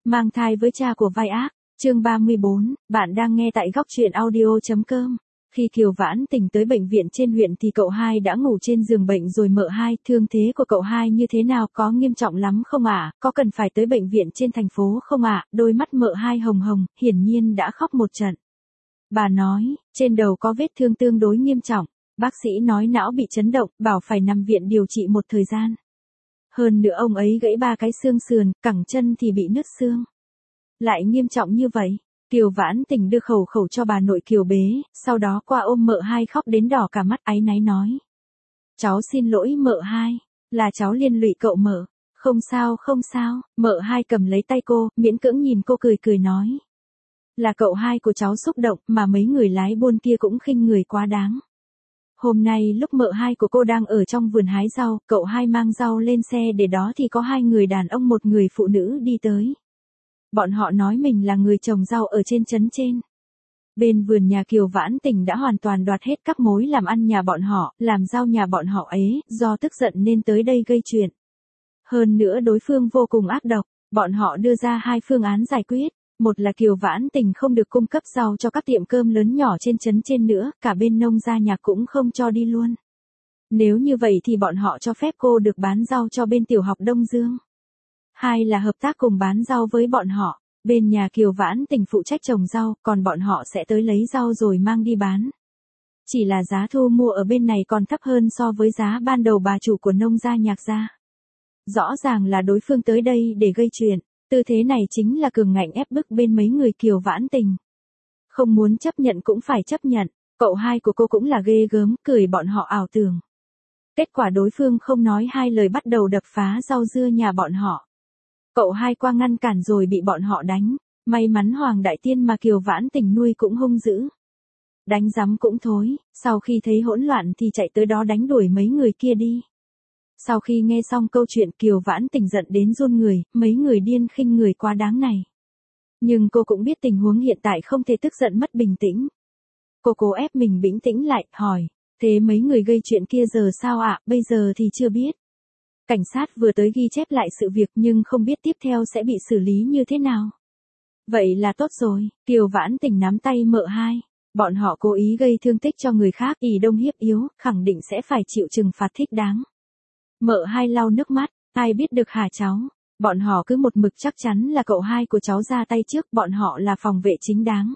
Mang thai với cha của vai ác, chương 34, bạn đang nghe tại góc truyện audio.com. Khi Kiều Vãn Tình tới bệnh viện trên huyện thì cậu hai đã ngủ trên giường bệnh rồi. Mợ hai, thương thế của cậu hai như thế nào, có nghiêm trọng lắm không ạ? Có cần phải tới bệnh viện trên thành phố không ạ? Đôi mắt mợ hai hồng hồng, hiển nhiên đã khóc một trận. Bà nói, trên đầu có vết thương tương đối nghiêm trọng, bác sĩ nói não bị chấn động, bảo phải nằm viện điều trị một thời gian. Hơn nữa ông ấy gãy 3 cái xương sườn, cẳng chân thì bị nứt xương. Lại nghiêm trọng như vậy, Kiều Vãn Tình đưa khẩu cho bà nội Kiều bế, sau đó qua ôm mợ hai khóc đến đỏ cả mắt, áy náy nói. Cháu xin lỗi mợ hai, là cháu liên lụy cậu mợ. Không sao, mợ hai cầm lấy tay cô, miễn cưỡng nhìn cô cười nói. Là cậu hai của cháu xúc động, mà mấy người lái buôn kia cũng khinh người quá đáng. Hôm nay lúc mợ hai của cô đang ở trong vườn hái rau, cậu hai mang rau lên xe để đó thì có 2 người đàn ông một người phụ nữ đi tới. Bọn họ nói mình là người trồng rau ở trên trấn trên. Bên vườn nhà Kiều Vãn Tình đã hoàn toàn đoạt hết các mối làm ăn nhà bọn họ, làm rau nhà bọn họ ấy, do tức giận nên tới đây gây chuyện. Hơn nữa đối phương vô cùng ác độc, bọn họ đưa ra 2 phương án giải quyết. Một là Kiều Vãn Tình không được cung cấp rau cho các tiệm cơm lớn nhỏ trên trấn trên nữa, cả bên nông gia nhạc cũng không cho đi luôn. Nếu như vậy thì bọn họ cho phép cô được bán rau cho bên tiểu học Đông Dương. 2 là hợp tác cùng bán rau với bọn họ, bên nhà Kiều Vãn Tình phụ trách trồng rau, còn bọn họ sẽ tới lấy rau rồi mang đi bán. Chỉ là giá thu mua ở bên này còn thấp hơn so với giá ban đầu bà chủ của nông gia nhạc ra. Rõ ràng là đối phương tới đây để gây chuyện. Tư thế này chính là cường ngạnh ép bức bên mấy người Kiều Vãn Tình. Không muốn chấp nhận cũng phải chấp nhận, cậu hai của cô cũng là ghê gớm, cười bọn họ ảo tưởng. Kết quả đối phương không nói 2 lời bắt đầu đập phá rau dưa nhà bọn họ. Cậu hai qua ngăn cản rồi bị bọn họ đánh, may mắn Hoàng Đại Tiên mà Kiều Vãn Tình nuôi cũng hung dữ. Đánh rắm cũng thối, sau khi thấy hỗn loạn thì chạy tới đó đánh đuổi mấy người kia đi. Sau khi nghe xong câu chuyện Kiều Vãn Tình giận đến run người, mấy người điên khinh người quá đáng này. Nhưng cô cũng biết tình huống hiện tại không thể tức giận mất bình tĩnh. Cô cố ép mình bình tĩnh lại, hỏi, thế mấy người gây chuyện kia giờ sao ạ? Bây giờ thì chưa biết. Cảnh sát vừa tới ghi chép lại sự việc nhưng không biết tiếp theo sẽ bị xử lý như thế nào. Vậy là tốt rồi, Kiều Vãn Tình nắm tay mợ hai. Bọn họ cố ý gây thương tích cho người khác, ỷ đông hiếp yếu, khẳng định sẽ phải chịu trừng phạt thích đáng. Mợ hai lau nước mắt, ai biết được hả cháu, bọn họ cứ một mực chắc chắn là cậu hai của cháu ra tay trước, bọn họ là phòng vệ chính đáng.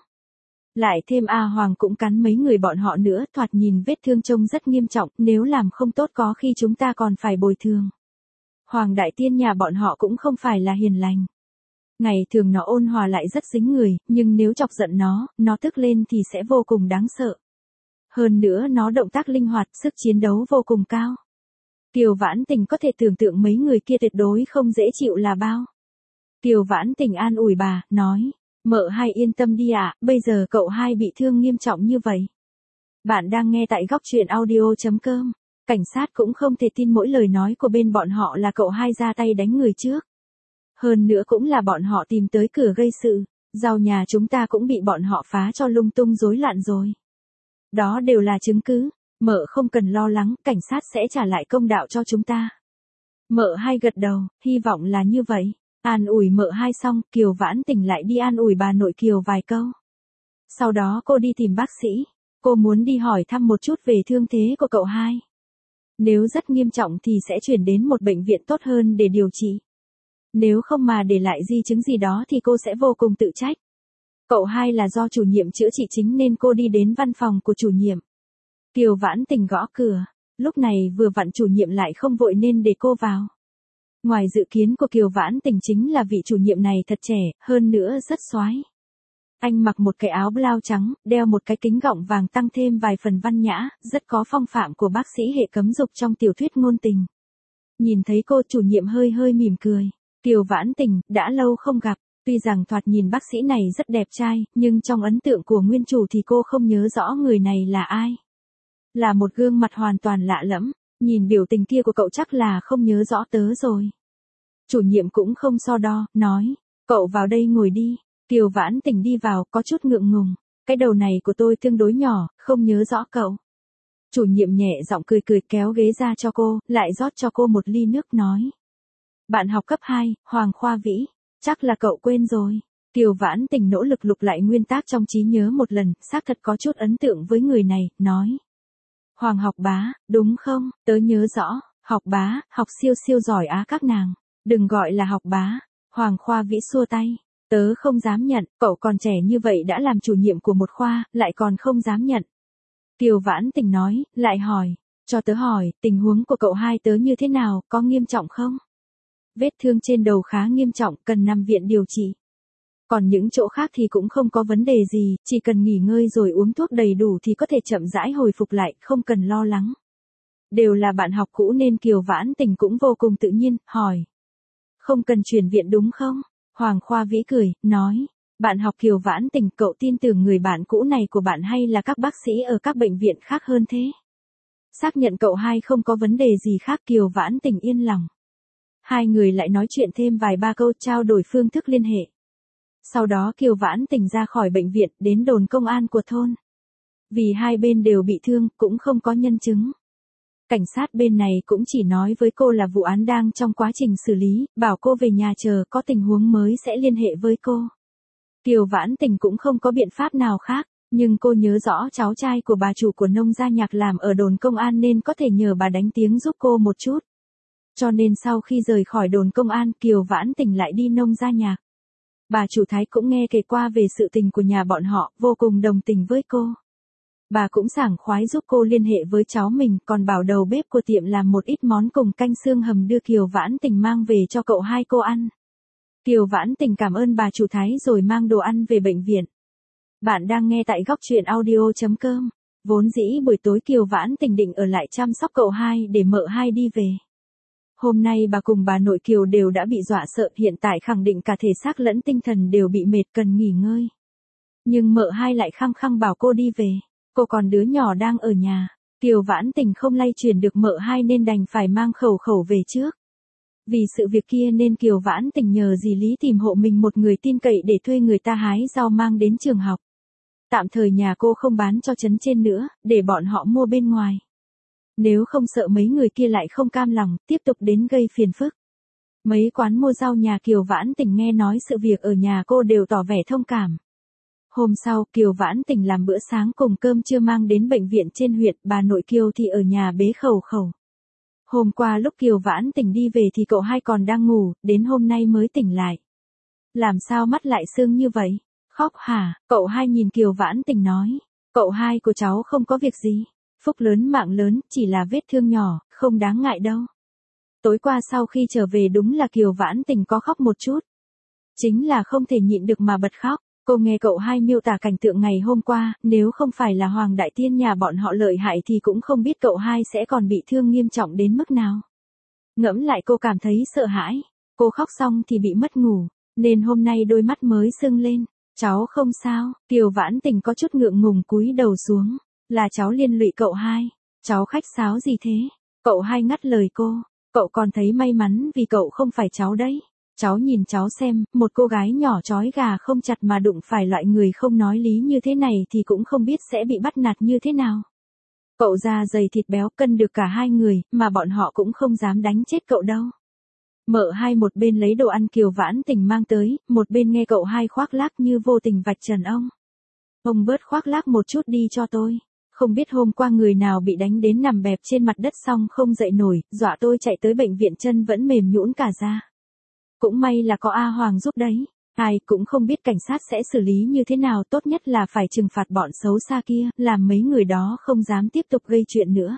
Lại thêm A Hoàng cũng cắn mấy người bọn họ nữa, thoạt nhìn vết thương trông rất nghiêm trọng, nếu làm không tốt có khi chúng ta còn phải bồi thường. Hoàng Đại Tiên nhà bọn họ cũng không phải là hiền lành. Ngày thường nó ôn hòa lại rất dính người, nhưng nếu chọc giận nó tức lên thì sẽ vô cùng đáng sợ. Hơn nữa nó động tác linh hoạt, sức chiến đấu vô cùng cao. Kiều Vãn Tình có thể tưởng tượng mấy người kia tuyệt đối không dễ chịu là bao. Kiều Vãn Tình an ủi bà, nói, mợ hai yên tâm đi ạ, bây giờ cậu hai bị thương nghiêm trọng như vậy. Bạn đang nghe tại góc truyện audio.com. Cảnh sát cũng không thể tin mỗi lời nói của bên bọn họ là cậu hai ra tay đánh người trước. Hơn nữa cũng là bọn họ tìm tới cửa gây sự, rau nhà chúng ta cũng bị bọn họ phá cho lung tung rối loạn rồi. Đó đều là chứng cứ. Mợ không cần lo lắng, cảnh sát sẽ trả lại công đạo cho chúng ta. Mợ hai gật đầu, hy vọng là như vậy. An ủi mợ hai xong, Kiều Vãn Tình lại đi an ủi bà nội Kiều vài câu. Sau đó cô đi tìm bác sĩ. Cô muốn đi hỏi thăm một chút về thương thế của cậu hai. Nếu rất nghiêm trọng thì sẽ chuyển đến một bệnh viện tốt hơn để điều trị. Nếu không mà để lại di chứng gì đó thì cô sẽ vô cùng tự trách. Cậu hai là do chủ nhiệm chữa trị chính nên cô đi đến văn phòng của chủ nhiệm. Kiều Vãn Tình gõ cửa, lúc này vừa vặn chủ nhiệm lại không vội nên để cô vào. Ngoài dự kiến của Kiều Vãn Tình chính là vị chủ nhiệm này thật trẻ, hơn nữa rất xoái. Anh mặc một cái áo blau trắng, đeo một cái kính gọng vàng tăng thêm vài phần văn nhã, rất có phong phạm của bác sĩ hệ cấm dục trong tiểu thuyết ngôn tình. Nhìn thấy cô, chủ nhiệm hơi mỉm cười. Kiều Vãn Tình, đã lâu không gặp, tuy rằng thoạt nhìn bác sĩ này rất đẹp trai, nhưng trong ấn tượng của nguyên chủ thì cô không nhớ rõ người này là ai. Là một gương mặt hoàn toàn lạ lẫm, nhìn biểu tình kia của cậu chắc là không nhớ rõ tớ rồi. Chủ nhiệm cũng không so đo, nói, cậu vào đây ngồi đi. Kiều Vãn Tình đi vào, có chút ngượng ngùng, cái đầu này của tôi tương đối nhỏ, không nhớ rõ cậu. Chủ nhiệm nhẹ giọng cười kéo ghế ra cho cô, lại rót cho cô một ly nước nói. Bạn học cấp 2, Hoàng Khoa Vĩ. Chắc là cậu quên rồi. Kiều Vãn Tình nỗ lực lục lại nguyên tác trong trí nhớ một lần, xác thật có chút ấn tượng với người này, nói. Hoàng học bá, đúng không, tớ nhớ rõ, học bá, học siêu siêu giỏi á các nàng. Đừng gọi là học bá. Hoàng Khoa Vĩ xua tay. Tớ không dám nhận, cậu còn trẻ như vậy đã làm chủ nhiệm của một khoa, lại còn không dám nhận. Kiều Vãn Tình nói, lại hỏi. Cho tớ hỏi, tình huống của cậu hai tớ như thế nào, có nghiêm trọng không? Vết thương trên đầu khá nghiêm trọng, cần nằm viện điều trị. Còn những chỗ khác thì cũng không có vấn đề gì, chỉ cần nghỉ ngơi rồi uống thuốc đầy đủ thì có thể chậm rãi hồi phục lại, không cần lo lắng. Đều là bạn học cũ nên Kiều Vãn Tình cũng vô cùng tự nhiên, hỏi. Không cần chuyển viện đúng không? Hoàng Khoa Vĩ cười, nói. Bạn học Kiều Vãn Tình, cậu tin tưởng người bạn cũ này của bạn hay là các bác sĩ ở các bệnh viện khác hơn thế? Xác nhận cậu hai không có vấn đề gì khác, Kiều Vãn Tình yên lòng. Hai người lại nói chuyện thêm vài ba câu, trao đổi phương thức liên hệ. Sau đó Kiều Vãn Tình ra khỏi bệnh viện, đến đồn công an của thôn. Vì hai bên đều bị thương, cũng không có nhân chứng. Cảnh sát bên này cũng chỉ nói với cô là vụ án đang trong quá trình xử lý, bảo cô về nhà chờ, có tình huống mới sẽ liên hệ với cô. Kiều Vãn Tình cũng không có biện pháp nào khác, nhưng cô nhớ rõ cháu trai của bà chủ của nông gia Nhạc làm ở đồn công an nên có thể nhờ bà đánh tiếng giúp cô một chút. Cho nên sau khi rời khỏi đồn công an, Kiều Vãn Tình lại đi nông gia Nhạc. Bà chủ Thái cũng nghe kể qua về sự tình của nhà bọn họ, vô cùng đồng tình với cô. Bà cũng sảng khoái giúp cô liên hệ với cháu mình, còn bảo đầu bếp của tiệm làm một ít món cùng canh xương hầm đưa Kiều Vãn Tình mang về cho cậu hai cô ăn. Kiều Vãn Tình cảm ơn bà chủ Thái rồi mang đồ ăn về bệnh viện. Bạn đang nghe tại góc truyện audio.com. Vốn dĩ buổi tối Kiều Vãn Tình định ở lại chăm sóc cậu hai để mợ hai đi về. Hôm nay bà cùng bà nội Kiều đều đã bị dọa sợ, hiện tại khẳng định cả thể xác lẫn tinh thần đều bị mệt, cần nghỉ ngơi. Nhưng mợ hai lại khăng khăng bảo cô đi về. Cô còn đứa nhỏ đang ở nhà. Kiều Vãn Tình không lay chuyển được mợ hai nên đành phải mang khẩu khẩu về trước. Vì sự việc kia nên Kiều Vãn Tình nhờ dì Lý tìm hộ mình một người tin cậy để thuê người ta hái rau mang đến trường học. Tạm thời nhà cô không bán cho trấn trên nữa, để bọn họ mua bên ngoài. Nếu không sợ mấy người kia lại không cam lòng, tiếp tục đến gây phiền phức. Mấy quán mua rau nhà Kiều Vãn Tình nghe nói sự việc ở nhà cô đều tỏ vẻ thông cảm. Hôm sau, Kiều Vãn Tình làm bữa sáng cùng cơm trưa mang đến bệnh viện trên huyện, bà nội Kiều thì ở nhà bế khẩu khẩu. Hôm qua lúc Kiều Vãn Tình đi về thì cậu hai còn đang ngủ, đến hôm nay mới tỉnh lại. Làm sao mắt lại sưng như vậy? Khóc hả? Cậu hai nhìn Kiều Vãn Tình nói. Cậu hai của cháu không có việc gì. Phúc lớn mạng lớn, chỉ là vết thương nhỏ, không đáng ngại đâu. Tối qua sau khi trở về đúng là Kiều Vãn Tình có khóc một chút. Chính là không thể nhịn được mà bật khóc. Cô nghe cậu hai miêu tả cảnh tượng ngày hôm qua, nếu không phải là Hoàng Đại Tiên nhà bọn họ lợi hại thì cũng không biết cậu hai sẽ còn bị thương nghiêm trọng đến mức nào. Ngẫm lại cô cảm thấy sợ hãi. Cô khóc xong thì bị mất ngủ, nên hôm nay đôi mắt mới sưng lên. Cháu không sao, Kiều Vãn Tình có chút ngượng ngùng cúi đầu xuống. Là cháu liên lụy cậu hai. Cháu khách sáo gì thế? Cậu hai ngắt lời cô. Cậu còn thấy may mắn vì cậu không phải cháu đấy. Cháu nhìn cháu xem, một cô gái nhỏ trói gà không chặt mà đụng phải loại người không nói lý như thế này thì cũng không biết sẽ bị bắt nạt như thế nào. Cậu da dày thịt béo cân được cả hai người, mà bọn họ cũng không dám đánh chết cậu đâu. Mợ hai một bên lấy đồ ăn Kiều Vãn Tình mang tới, một bên nghe cậu hai khoác lác như vô tình vạch trần ông. Ông bớt khoác lác một chút đi cho tôi. Không biết hôm qua người nào bị đánh đến nằm bẹp trên mặt đất xong không dậy nổi, dọa tôi chạy tới bệnh viện chân vẫn mềm nhũn cả da. Cũng may là có A Hoàng giúp đấy. Ai cũng không biết cảnh sát sẽ xử lý như thế nào, tốt nhất là phải trừng phạt bọn xấu xa kia, làm mấy người đó không dám tiếp tục gây chuyện nữa.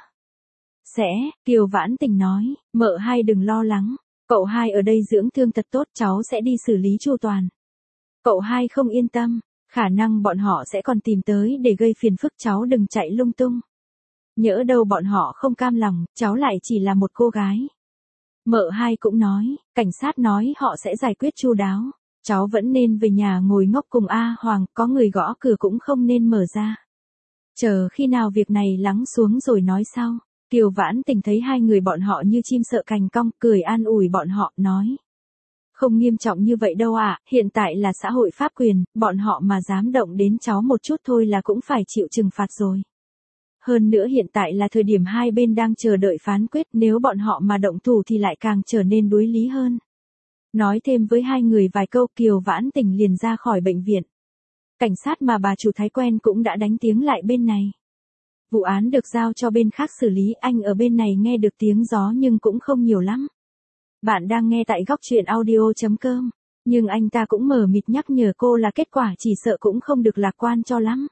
Kiều Vãn Tình nói, mợ hai đừng lo lắng, cậu hai ở đây dưỡng thương thật tốt, cháu sẽ đi xử lý chu toàn. Cậu hai không yên tâm, khả năng bọn họ sẽ còn tìm tới để gây phiền phức, cháu đừng chạy lung tung. Nhỡ đâu bọn họ không cam lòng, cháu lại chỉ là một cô gái. Mợ hai cũng nói, cảnh sát nói họ sẽ giải quyết chu đáo. Cháu vẫn nên về nhà ngồi ngốc cùng A Hoàng, có người gõ cửa cũng không nên mở ra. Chờ khi nào việc này lắng xuống rồi nói sau. Kiều Vãn Tình thấy hai người bọn họ như chim sợ cành cong, cười an ủi bọn họ, nói. Không nghiêm trọng như vậy đâu ạ, hiện tại là xã hội pháp quyền, bọn họ mà dám động đến cháu một chút thôi là cũng phải chịu trừng phạt rồi. Hơn nữa hiện tại là thời điểm hai bên đang chờ đợi phán quyết, nếu bọn họ mà động thủ thì lại càng trở nên đuối lý hơn. Nói thêm với hai người vài câu Kiều Vãn Tình liền ra khỏi bệnh viện. Cảnh sát mà bà chủ Thái quen cũng đã đánh tiếng lại bên này. Vụ án được giao cho bên khác xử lý, anh ở bên này nghe được tiếng gió nhưng cũng không nhiều lắm. Bạn đang nghe tại góc truyện audio.com, nhưng anh ta cũng mờ mịt nhắc nhở cô là kết quả chỉ sợ cũng không được lạc quan cho lắm.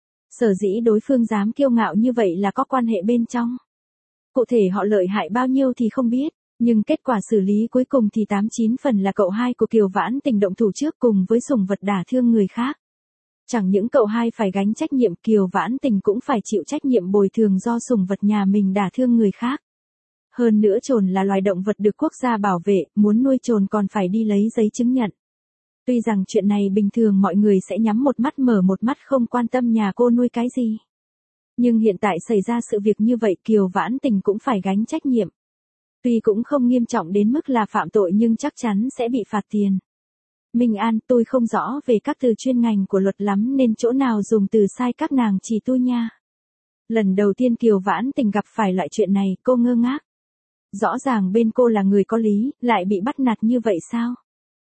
Sở dĩ đối phương dám kiêu ngạo như vậy là có quan hệ bên trong. Cụ thể họ lợi hại bao nhiêu thì không biết, nhưng kết quả xử lý cuối cùng thì 89 phần là cậu hai của Kiều Vãn Tình động thủ trước cùng với sủng vật đả thương người khác. Chẳng những cậu hai phải gánh trách nhiệm, Kiều Vãn Tình cũng phải chịu trách nhiệm bồi thường do sủng vật nhà mình đả thương người khác. Hơn nữa trồn là loài động vật được quốc gia bảo vệ, muốn nuôi trồn còn phải đi lấy giấy chứng nhận. Tuy rằng chuyện này bình thường mọi người sẽ nhắm một mắt mở một mắt không quan tâm nhà cô nuôi cái gì. Nhưng hiện tại xảy ra sự việc như vậy Kiều Vãn Tình cũng phải gánh trách nhiệm. Tuy cũng không nghiêm trọng đến mức là phạm tội nhưng chắc chắn sẽ bị phạt tiền. Minh An, tôi không rõ về các từ chuyên ngành của luật lắm nên chỗ nào dùng từ sai các nàng chỉ tôi nha. Lần đầu tiên Kiều Vãn Tình gặp phải loại chuyện này, cô ngơ ngác. Rõ ràng bên cô là người có lý, lại bị bắt nạt như vậy sao?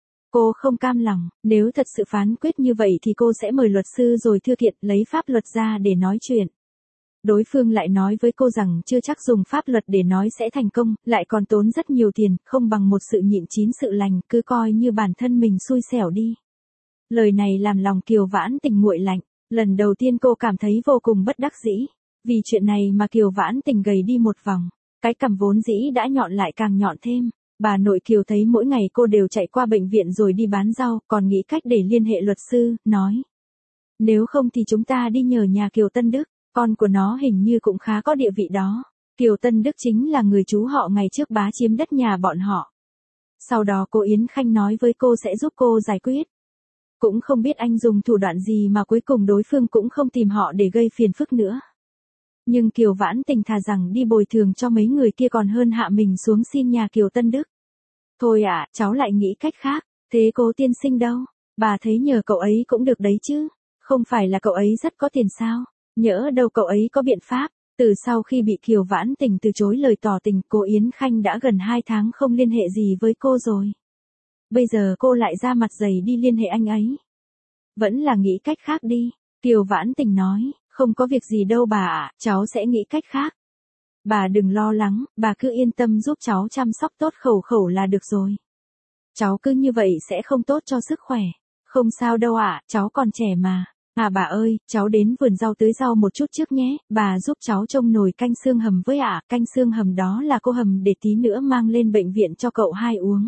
Cô không cam lòng, nếu thật sự phán quyết như vậy thì cô sẽ mời luật sư rồi thư kiện lấy pháp luật ra để nói chuyện. Đối phương lại nói với cô rằng chưa chắc dùng pháp luật để nói sẽ thành công, lại còn tốn rất nhiều tiền, không bằng một sự nhịn chín sự lành, cứ coi như bản thân mình xui xẻo đi. Lời này làm lòng Kiều Vãn Tình nguội lạnh, lần đầu tiên cô cảm thấy vô cùng bất đắc dĩ. Vì chuyện này mà Kiều Vãn Tình gầy đi một vòng, cái cằm vốn dĩ đã nhọn lại càng nhọn thêm. Bà nội Kiều thấy mỗi ngày cô đều chạy qua bệnh viện rồi đi bán rau, còn nghĩ cách để liên hệ luật sư, nói. Nếu không thì chúng ta đi nhờ nhà Kiều Tân Đức. Con của nó hình như cũng khá có địa vị đó. Kiều Tân Đức chính là người chú họ ngày trước bá chiếm đất nhà bọn họ. Sau đó cô Yến Khanh nói với cô sẽ giúp cô giải quyết. Cũng không biết anh dùng thủ đoạn gì mà cuối cùng đối phương cũng không tìm họ để gây phiền phức nữa. Nhưng Kiều Vãn Tình thà rằng đi bồi thường cho mấy người kia còn hơn hạ mình xuống xin nhà Kiều Tân Đức. Thôi ạ, cháu lại nghĩ cách khác. Thế Cố tiên sinh đâu? Bà thấy nhờ cậu ấy cũng được đấy chứ. Không phải là cậu ấy rất có tiền sao? Nhỡ đâu cậu ấy có biện pháp. Từ sau khi bị Kiều Vãn Tình từ chối lời tỏ tình, cô Yến Khanh đã gần 2 tháng không liên hệ gì với cô rồi. Bây giờ cô lại ra mặt dày đi liên hệ anh ấy. Vẫn là nghĩ cách khác đi. Kiều Vãn Tình nói, không có việc gì đâu bà ạ, cháu sẽ nghĩ cách khác. Bà đừng lo lắng, bà cứ yên tâm giúp cháu chăm sóc tốt Khẩu Khẩu là được rồi. Cháu cứ như vậy sẽ không tốt cho sức khỏe. Không sao đâu ạ, cháu còn trẻ mà. À bà ơi, cháu đến vườn rau tưới rau một chút trước nhé, bà giúp cháu trông nồi canh xương hầm với ạ, canh xương hầm đó là cô hầm để tí nữa mang lên bệnh viện cho cậu hai uống.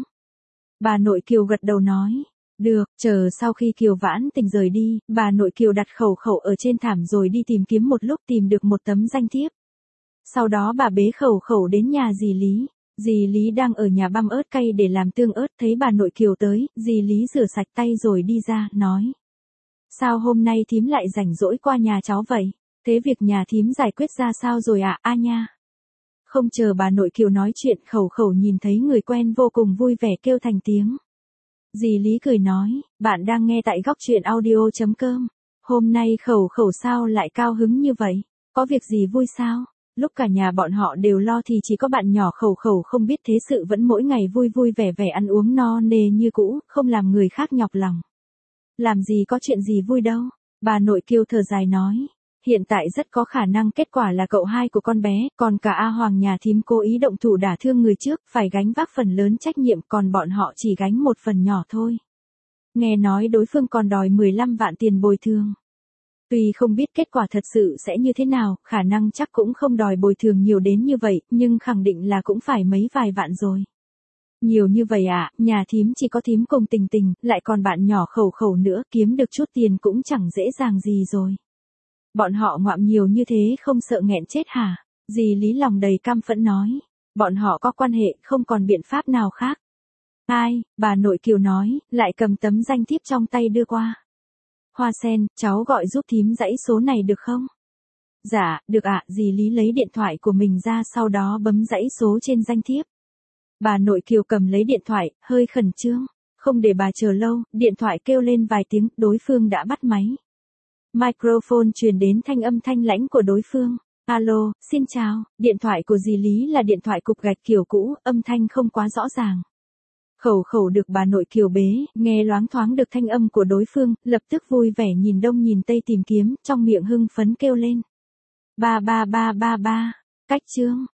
Bà nội Kiều gật đầu nói, được, chờ sau khi Kiều Vãn Tình rời đi, bà nội Kiều đặt Khẩu Khẩu ở trên thảm rồi đi tìm kiếm một lúc tìm được một tấm danh thiếp. Sau đó bà bế Khẩu Khẩu đến nhà dì Lý. Dì Lý đang ở nhà băm ớt cay để làm tương ớt, thấy bà nội Kiều tới, dì Lý rửa sạch tay rồi đi ra, nói. Sao hôm nay thím lại rảnh rỗi qua nhà cháu vậy? Thế việc nhà thím giải quyết ra sao rồi ạ? A nha. Không chờ bà nội Kiều nói chuyện, Khẩu Khẩu nhìn thấy người quen vô cùng vui vẻ kêu thành tiếng. Dì Lý cười nói, bạn đang nghe tại góc truyện audio.com. Hôm nay Khẩu Khẩu sao lại cao hứng như vậy? Có việc gì vui sao? Lúc cả nhà bọn họ đều lo thì chỉ có bạn nhỏ Khẩu Khẩu không biết thế sự vẫn mỗi ngày vui vui vẻ vẻ ăn uống no nê như cũ, không làm người khác nhọc lòng. Làm gì có chuyện gì vui đâu, bà nội Kiều thở dài nói. Hiện tại rất có khả năng kết quả là cậu hai của con bé, còn cả A Hoàng nhà thím cố ý động thủ đả thương người trước, phải gánh vác phần lớn trách nhiệm, còn bọn họ chỉ gánh một phần nhỏ thôi. Nghe nói đối phương còn đòi 15 vạn tiền bồi thường. Tuy không biết kết quả thật sự sẽ như thế nào, khả năng chắc cũng không đòi bồi thường nhiều đến như vậy, nhưng khẳng định là cũng phải mấy vài vạn rồi. Nhiều như vậy à, nhà thím chỉ có thím cùng Tình Tình, lại còn bạn nhỏ Khẩu Khẩu nữa, kiếm được chút tiền cũng chẳng dễ dàng gì rồi. Bọn họ ngoạm nhiều như thế không sợ nghẹn chết hả? Dì Lý lòng đầy căm phẫn nói. Bọn họ có quan hệ, không còn biện pháp nào khác. Ai, bà nội Kiều nói, lại cầm tấm danh thiếp trong tay đưa qua. Hoa Sen, cháu gọi giúp thím dãy số này được không? Dạ, được ạ, dì Lý lấy điện thoại của mình ra sau đó bấm dãy số trên danh thiếp. Bà nội Kiều cầm lấy điện thoại, hơi khẩn trương. Không để bà chờ lâu, điện thoại kêu lên vài tiếng, đối phương đã bắt máy. Microphone truyền đến thanh âm thanh lãnh của đối phương. Alo, xin chào, điện thoại của dì Lý là điện thoại cục gạch kiểu cũ, âm thanh không quá rõ ràng. Khẩu khẩu được bà nội Kiều bế, nghe loáng thoáng được thanh âm của đối phương, lập tức vui vẻ nhìn đông nhìn tây tìm kiếm, trong miệng hưng phấn kêu lên. Ba ba ba ba ba, cách chương.